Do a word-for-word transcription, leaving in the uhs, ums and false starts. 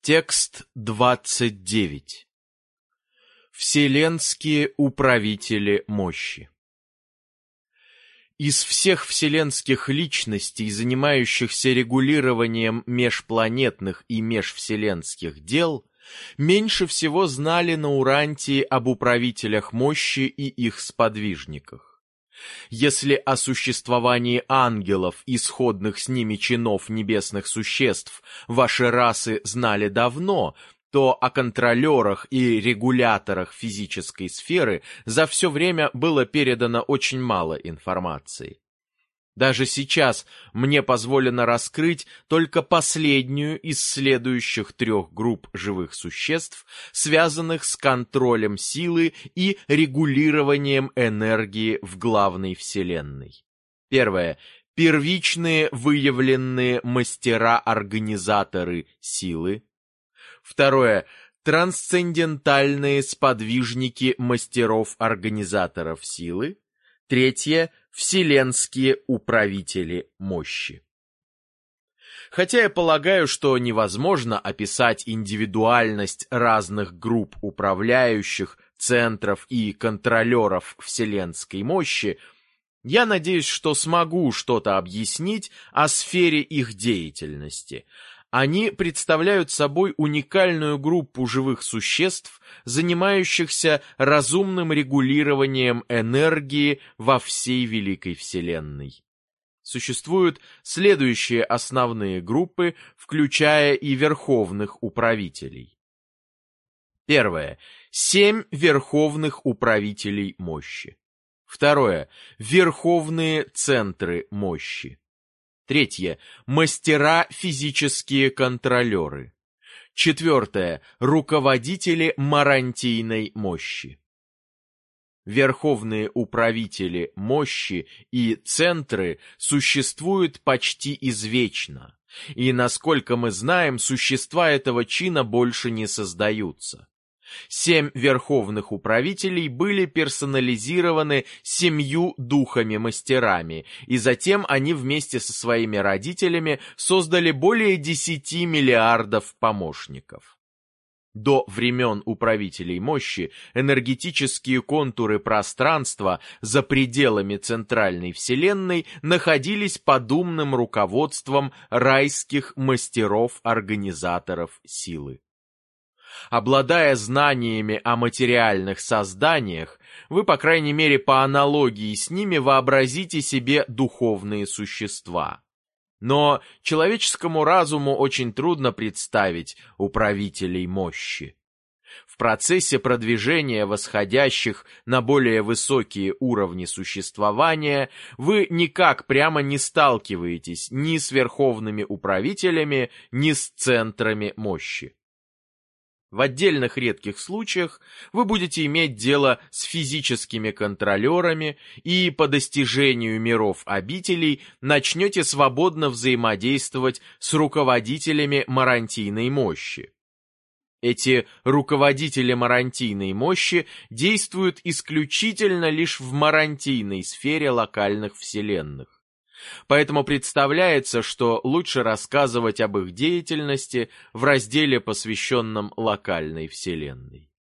Текст двадцать девять. Вселенские управители мощи. Из всех вселенских личностей, занимающихся регулированием межпланетных и межвселенских дел, меньше всего знали на Урантии об управителях мощи и их сподвижниках. Если о существовании ангелов и сходных с ними чинов небесных существ ваши расы знали давно, то о контролерах и регуляторах физической сферы за все время было передано очень мало информации. Даже сейчас мне позволено раскрыть только последнюю из следующих трех групп живых существ, связанных с контролем силы и регулированием энергии в главной Вселенной. Первое. Первичные выявленные мастера-организаторы силы. Второе. Трансцендентальные сподвижники мастеров-организаторов силы. Третье. Вселенские управители мощи. Хотя я полагаю, что невозможно описать индивидуальность разных групп управляющих, центров и контролеров вселенской мощи, я надеюсь, что смогу что-то объяснить о сфере их деятельности. Они представляют собой уникальную группу живых существ, занимающихся разумным регулированием энергии во всей Великой Вселенной. Существуют следующие основные группы, включая и верховных управителей. Первое. Семь верховных управителей мощи. Второе. Верховные центры мощи. Третье. Мастера-физические контролеры. Четвертое. Руководители марантийной мощи. Верховные управители мощи и центры существуют почти извечно, и, насколько мы знаем, существа этого чина больше не создаются. Семь верховных управителей были персонализированы семью духами-мастерами, и затем они вместе со своими родителями создали более десяти миллиардов помощников. До времен управителей мощи энергетические контуры пространства за пределами центральной вселенной находились под умным руководством райских мастеров-организаторов силы. Обладая знаниями о материальных созданиях, вы, по крайней мере, по аналогии с ними вообразите себе духовные существа. Но человеческому разуму очень трудно представить управителей мощи. В процессе продвижения восходящих на более высокие уровни существования вы никак прямо не сталкиваетесь ни с верховными управителями, ни с центрами мощи. В отдельных редких случаях вы будете иметь дело с физическими контролерами и по достижению миров обителей начнете свободно взаимодействовать с руководителями марантийной мощи. Эти руководители марантийной мощи действуют исключительно лишь в марантийной сфере локальных вселенных. Поэтому представляется, что лучше рассказывать об их деятельности в разделе, посвященном локальной вселенной.